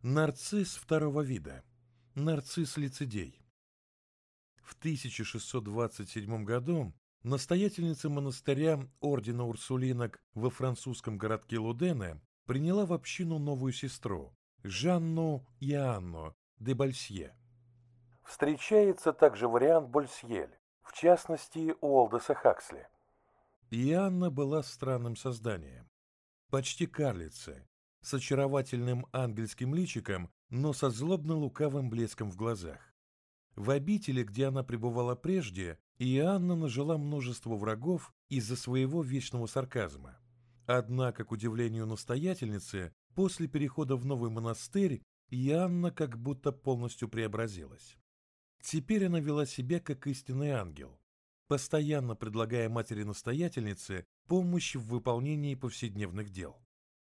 Нарцисс второго вида. Нарцисс-лицедей. В 1627 году настоятельница монастыря ордена Урсулинок во французском городке Лудене приняла в общину новую сестру, Жанну Иоанну де Больсье. Встречается также вариант Больсьель, в частности у Олдоса Хаксли. Иоанна была странным созданием, почти карлица, с очаровательным ангельским личиком, но со злобно-лукавым блеском в глазах. В обители, где она пребывала прежде, Иоанна нажила множество врагов из-за своего вечного сарказма. Однако, к удивлению настоятельницы, после перехода в новый монастырь Иоанна как будто полностью преобразилась. Теперь она вела себя как истинный ангел, постоянно предлагая матери-настоятельнице помощь в выполнении повседневных дел.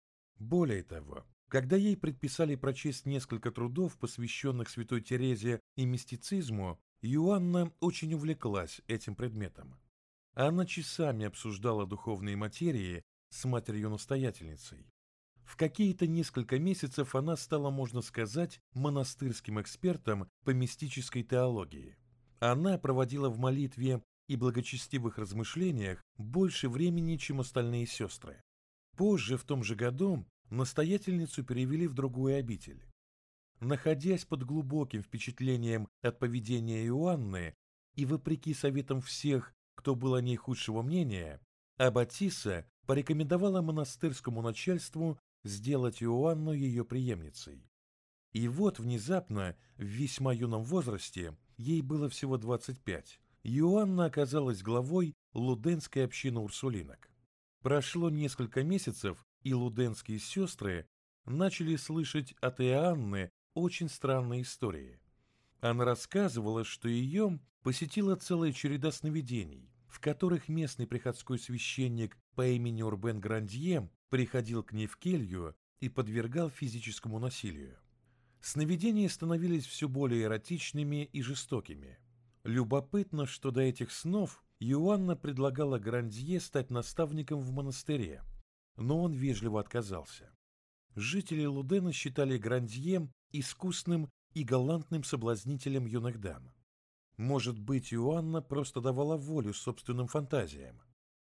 Более того, когда ей предписали прочесть несколько трудов, посвященных святой Терезе и мистицизму, Иоанна очень увлеклась этим предметом. Она часами обсуждала духовные материи с матерью-настоятельницей. В какие-то несколько месяцев она стала, можно сказать, монастырским экспертом по мистической теологии. Она проводила в молитве и благочестивых размышлениях больше времени, чем остальные сестры. Позже, в том же году, настоятельницу перевели в другую обитель. Находясь под глубоким впечатлением от поведения Иоанны и вопреки советам всех, кто был о ней худшего мнения, аббатисса порекомендовала монастырскому начальству сделать Иоанну ее преемницей. И вот внезапно, в весьма юном возрасте, ей было всего 25, Иоанна оказалась главой луденской общины урсулинок. Прошло несколько месяцев, и луденские сестры начали слышать от Иоанны очень странные истории. Она рассказывала, что ее посетила целая череда сновидений, в которых местный приходской священник по имени Урбен Грандье приходил к ней в келью и подвергал физическому насилию. Сновидения становились все более эротичными и жестокими. Любопытно, что до этих снов Иоанна предлагала Грандье стать наставником в монастыре, но он вежливо отказался. Жители Лудена считали Грандье искусным и галантным соблазнителем юных дам. Может быть, Иоанна просто давала волю собственным фантазиям.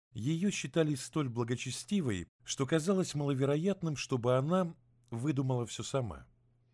Ее считали столь благочестивой, что казалось маловероятным, чтобы она выдумала все сама.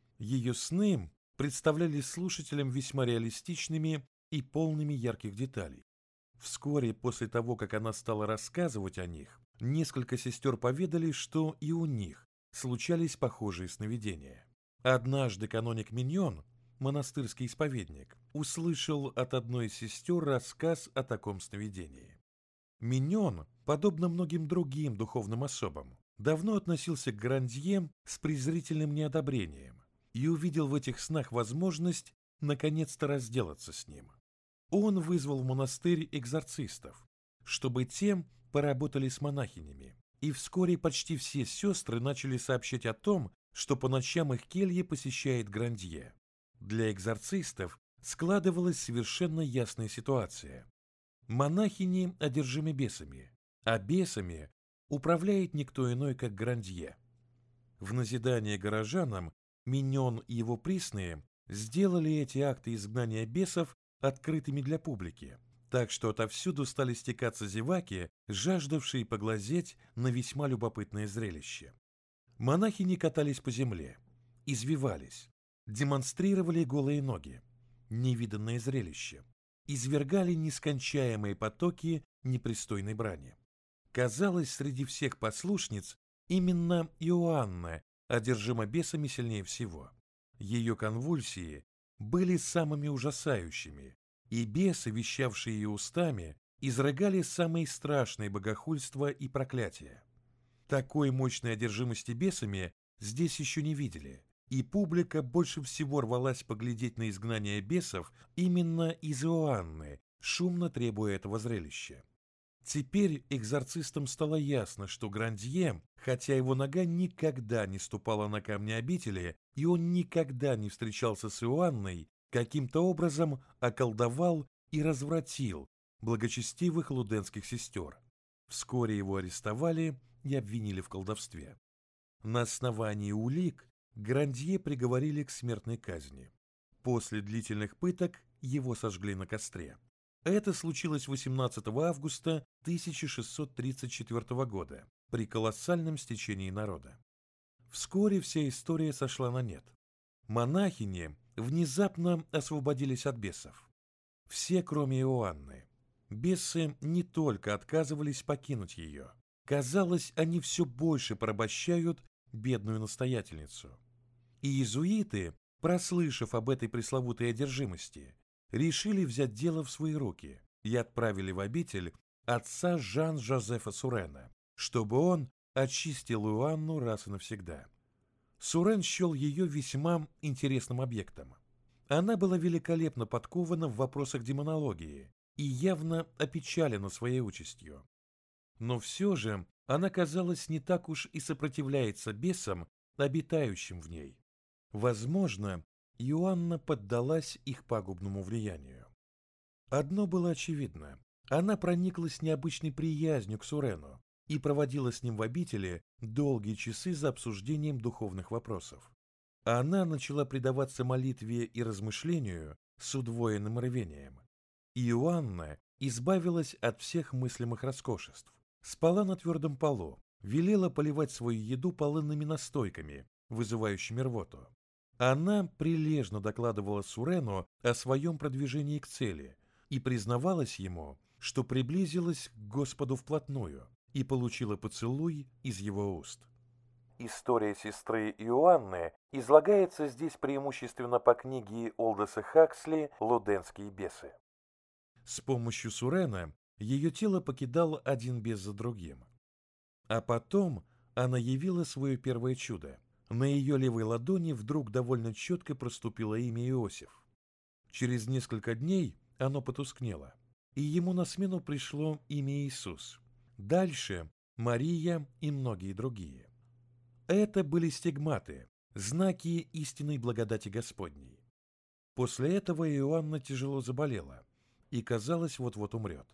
Ее сны представлялись слушателям весьма реалистичными и полными ярких деталей. Вскоре после того, как она стала рассказывать о них, несколько сестер поведали, что и у них случались похожие сновидения. Однажды каноник Миньон, монастырский исповедник, услышал от одной из сестер рассказ о таком сновидении. Миньон, подобно многим другим духовным особам, давно относился к Грандье с презрительным неодобрением и увидел в этих снах возможность наконец-то разделаться с ним. Он вызвал в монастырь экзорцистов, чтобы те поработали с монахинями, и вскоре почти все сестры начали сообщать о том, что по ночам их кельи посещает Грандье. Для экзорцистов складывалась совершенно ясная ситуация. Монахини одержимы бесами, а бесами управляет никто иной, как Грандье. В назидание горожанам Миньон и его присные сделали эти акты изгнания бесов открытыми для публики, так что отовсюду стали стекаться зеваки, жаждавшие поглазеть на весьма любопытное зрелище. Монахини катались по земле, извивались, демонстрировали голые ноги, невиданное зрелище, извергали нескончаемые потоки непристойной брани. Казалось, среди всех послушниц именно Иоанна одержима бесами сильнее всего. Ее конвульсии были самыми ужасающими, и бесы, вещавшие ее устами, изрыгали самые страшные богохульства и проклятия. Такой мощной одержимости бесами здесь еще не видели, и публика больше всего рвалась поглядеть на изгнание бесов именно из Иоанны, шумно требуя этого зрелища. Теперь экзорцистам стало ясно, что Грандье, хотя его нога никогда не ступала на камни обители, и он никогда не встречался с Иоанной, каким-то образом околдовал и развратил благочестивых луденских сестер. Вскоре его арестовали и обвинили в колдовстве. На основании улик Грандье приговорили к смертной казни. После длительных пыток его сожгли на костре. Это случилось 18 августа 1634 года при колоссальном стечении народа. Вскоре вся история сошла на нет. Монахини внезапно освободились от бесов. Все, кроме Иоанны. Бесы не только отказывались покинуть ее. Казалось, они все больше порабощают бедную настоятельницу. И иезуиты, прослышав об этой пресловутой одержимости, решили взять дело в свои руки и отправили в обитель отца Жан-Жозефа Сурена, чтобы он очистил Иоанну раз и навсегда. Сурен счел ее весьма интересным объектом. Она была великолепно подкована в вопросах демонологии и явно опечалена своей участью. Но все же она, казалось, не так уж и сопротивляется бесам, обитающим в ней. Возможно, Иоанна поддалась их пагубному влиянию. Одно было очевидно. Она прониклась необычной приязнью к Сурену и проводила с ним в обители долгие часы за обсуждением духовных вопросов. Она начала предаваться молитве и размышлению с удвоенным рвением. Иоанна избавилась от всех мыслимых роскошеств, спала на твердом полу, велела поливать свою еду полынными настойками, вызывающими рвоту. Она прилежно докладывала Сурену о своем продвижении к цели и признавалась ему, что приблизилась к Господу вплотную и получила поцелуй из его уст. История сестры Иоанны излагается здесь преимущественно по книге Олдоса Хаксли «Луденские бесы». С помощью Сурена ее тело покидало один бес за другим. А потом она явила свое первое чудо. На ее левой ладони вдруг довольно четко проступило имя Иосиф. Через несколько дней оно потускнело, и ему на смену пришло имя Иисус. Дальше Мария и многие другие. Это были стигматы, знаки истинной благодати Господней. После этого Иоанна тяжело заболела и, казалось, вот-вот умрет.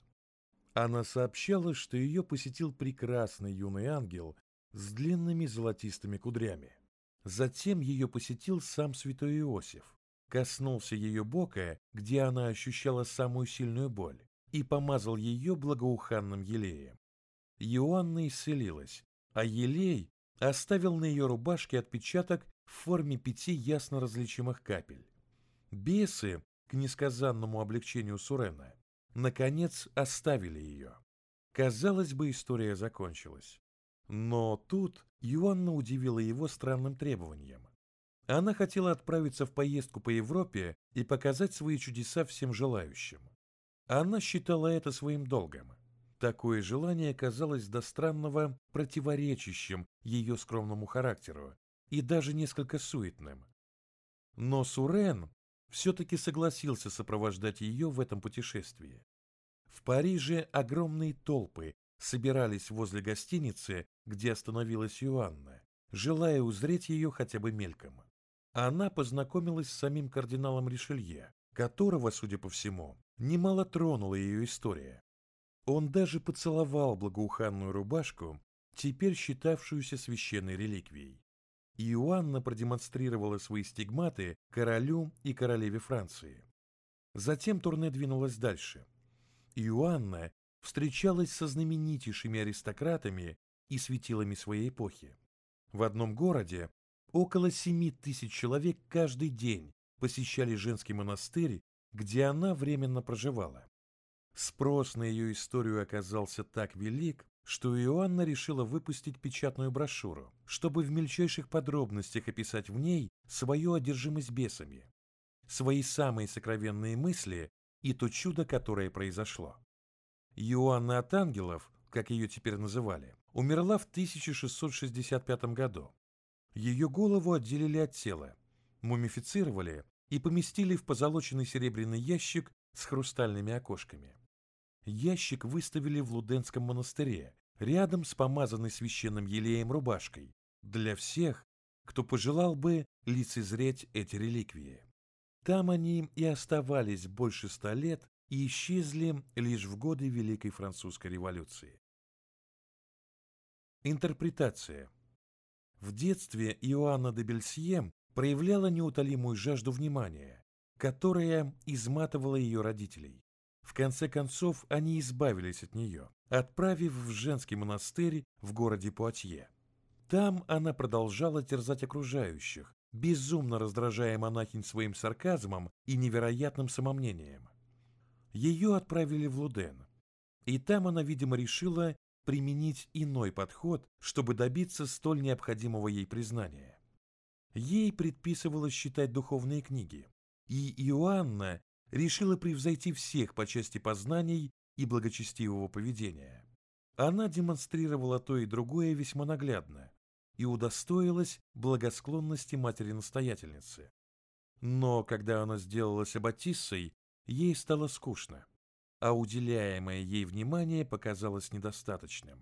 Она сообщала, что ее посетил прекрасный юный ангел с длинными золотистыми кудрями. Затем ее посетил сам святой Иосиф, коснулся ее бока, где она ощущала самую сильную боль, и помазал ее благоуханным елеем. Иоанна исцелилась, а елей оставил на ее рубашке отпечаток в форме 5 ясно различимых капель. Бесы, к несказанному облегчению Сурена, наконец оставили ее. Казалось бы, история закончилась. Но тут Иоанна удивила его странным требованием. Она хотела отправиться в поездку по Европе и показать свои чудеса всем желающим. Она считала это своим долгом. Такое желание казалось до странного противоречащим ее скромному характеру и даже несколько суетным. Но Сурен все-таки согласился сопровождать ее в этом путешествии. В Париже огромные толпы собирались возле гостиницы, где остановилась Иоанна, желая узреть ее хотя бы мельком. Она познакомилась с самим кардиналом Ришелье, которого, судя по всему, немало тронула ее история. Он даже поцеловал благоуханную рубашку, теперь считавшуюся священной реликвией. Иоанна продемонстрировала свои стигматы королю и королеве Франции. Затем турне двинулось дальше. Иоанна встречалась со знаменитейшими аристократами и светилами своей эпохи. В одном городе около 7000 человек каждый день посещали женский монастырь, где она временно проживала. Спрос на ее историю оказался так велик, что Иоанна решила выпустить печатную брошюру, чтобы в мельчайших подробностях описать в ней свою одержимость бесами, свои самые сокровенные мысли и то чудо, которое произошло. Иоанна от ангелов, как ее теперь называли, умерла в 1665 году. Ее голову отделили от тела, мумифицировали и поместили в позолоченный серебряный ящик с хрустальными окошками. Ящик выставили в Луденском монастыре, рядом с помазанной священным елеем рубашкой, для всех, кто пожелал бы лицезреть эти реликвии. Там они и оставались больше 100 лет и исчезли лишь в годы Великой Французской революции. Интерпретация. В детстве Иоанна де Бельсье проявляла неутолимую жажду внимания, которая изматывала ее родителей. В конце концов, они избавились от нее, отправив в женский монастырь в городе Пуатье. Там она продолжала терзать окружающих, безумно раздражая монахинь своим сарказмом и невероятным самомнением. Ее отправили в Луден, и там она, видимо, решила применить иной подход, чтобы добиться столь необходимого ей признания. Ей предписывалось читать духовные книги, и Иоанна решила превзойти всех по части познаний и благочестивого поведения. Она демонстрировала то и другое весьма наглядно и удостоилась благосклонности матери-настоятельницы. Но когда она сделалась аббатиссой, ей стало скучно, а уделяемое ей внимание показалось недостаточным.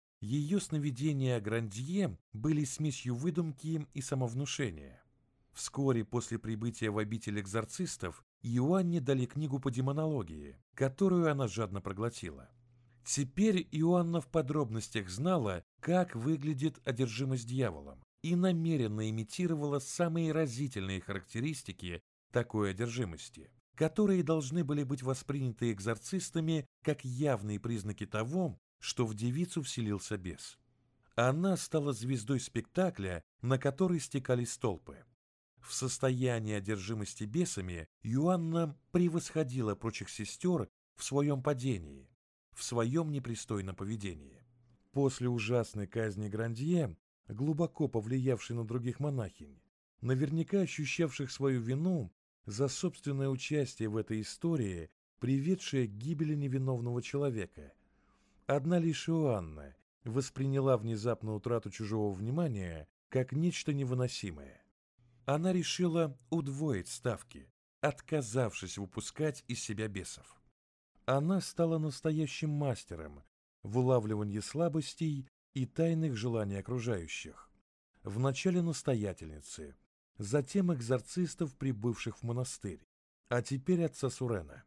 Ее сновидения о Грандье были смесью выдумки и самовнушения. Вскоре после прибытия в обитель экзорцистов Иоанне дали книгу по демонологии, которую она жадно проглотила. Теперь Иоанна в подробностях знала, как выглядит одержимость дьяволом, и намеренно имитировала самые разительные характеристики такой одержимости, которые должны были быть восприняты экзорцистами как явные признаки того, что в девицу вселился бес. Она стала звездой спектакля, на который стекались толпы. В состоянии одержимости бесами Иоанна превосходила прочих сестер в своем падении, в своем непристойном поведении. После ужасной казни Грандье, глубоко повлиявшей на других монахинь, наверняка ощущавших свою вину за собственное участие в этой истории, приведшее к гибели невиновного человека, одна лишь Иоанна восприняла внезапную утрату чужого внимания как нечто невыносимое. Она решила удвоить ставки, отказавшись выпускать из себя бесов. Она стала настоящим мастером в улавливании слабостей и тайных желаний окружающих. Вначале настоятельницы, затем экзорцистов, прибывших в монастырь, а теперь отца Сурена.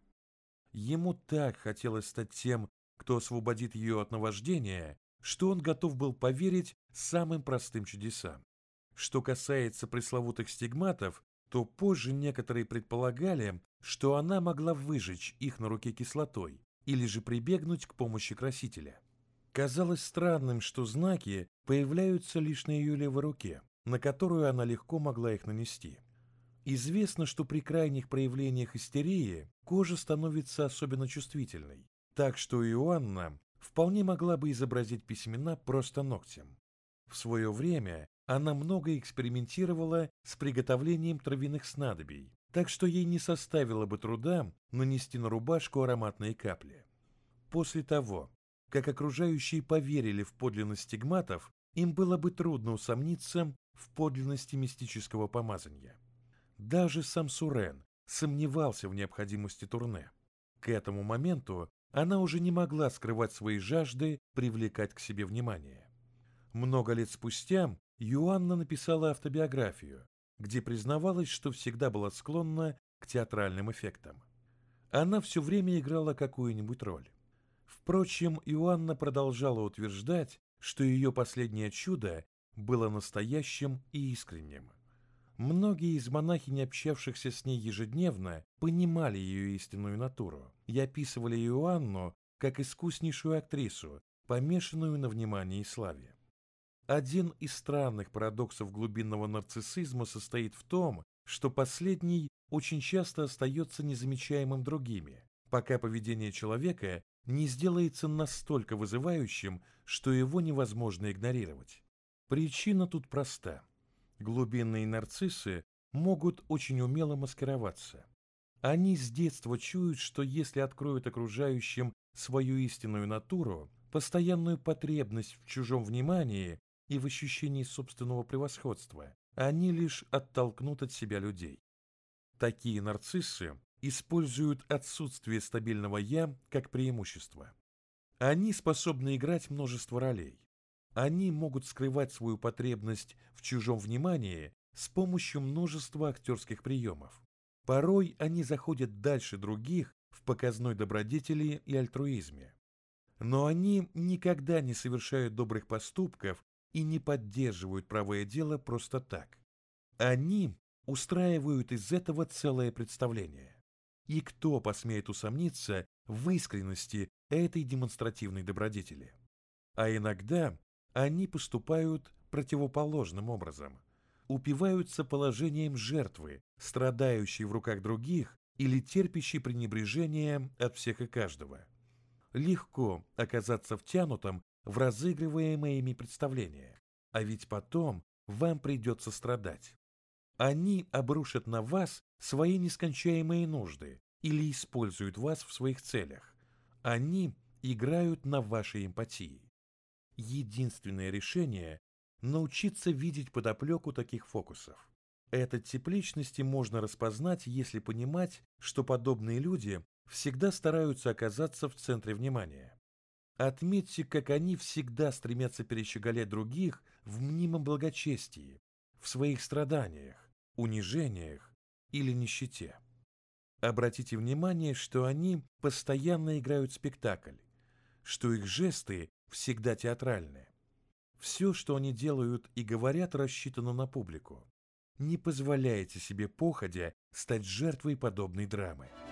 Ему так хотелось стать тем, кто освободит ее от наваждения, что он готов был поверить самым простым чудесам. Что касается пресловутых стигматов, то позже некоторые предполагали, что она могла выжечь их на руке кислотой или же прибегнуть к помощи красителя. Казалось странным, что знаки появляются лишь на ее левой руке, на которую она легко могла их нанести. Известно, что при крайних проявлениях истерии кожа становится особенно чувствительной, так что Иоанна вполне могла бы изобразить письмена просто ногтем. В свое время она много экспериментировала с приготовлением травяных снадобий, так что ей не составило бы труда нанести на рубашку ароматные капли. После того, как окружающие поверили в подлинность стигматов, им было бы трудно усомниться в подлинности мистического помазания. Даже сам Сурен сомневался в необходимости турне. К этому моменту она уже не могла скрывать свои жажды привлекать к себе внимание. Много лет спустя Иоанна написала автобиографию, где признавалась, что всегда была склонна к театральным эффектам. Она все время играла какую-нибудь роль. Впрочем, Иоанна продолжала утверждать, что ее последнее чудо было настоящим и искренним. Многие из монахинь, общавшихся с ней ежедневно, понимали ее истинную натуру и описывали Иоанну как искуснейшую актрису, помешанную на внимании и славе. Один из странных парадоксов глубинного нарциссизма состоит в том, что последний очень часто остается незамечаемым другими, пока поведение человека не сделается настолько вызывающим, что его невозможно игнорировать. Причина тут проста. Глубинные нарциссы могут очень умело маскироваться. Они с детства чуют, что если откроют окружающим свою истинную натуру, постоянную потребность в чужом внимании и в ощущении собственного превосходства, они лишь оттолкнут от себя людей. Такие нарциссы используют отсутствие стабильного «я» как преимущество. Они способны играть множество ролей. Они могут скрывать свою потребность в чужом внимании с помощью множества актерских приемов. Порой они заходят дальше других в показной добродетели и альтруизме. Но они никогда не совершают добрых поступков и не поддерживают правое дело просто так. Они устраивают из этого целое представление. И кто посмеет усомниться в искренности этой демонстративной добродетели? А иногда они поступают противоположным образом. Упиваются положением жертвы, страдающей в руках других или терпящей пренебрежение от всех и каждого. Легко оказаться втянутым в разыгрываемые ими представления, а ведь потом вам придется страдать. Они обрушат на вас свои нескончаемые нужды или используют вас в своих целях. Они играют на вашей эмпатии. Единственное решение – научиться видеть подоплеку таких фокусов. Этот тип личности можно распознать, если понимать, что подобные люди всегда стараются оказаться в центре внимания. Отметьте, как они всегда стремятся перещеголять других в мнимом благочестии, в своих страданиях, унижениях или нищете. Обратите внимание, что они постоянно играют спектакль, что их жесты всегда театральны. Все, что они делают и говорят, рассчитано на публику. Не позволяйте себе походя стать жертвой подобной драмы.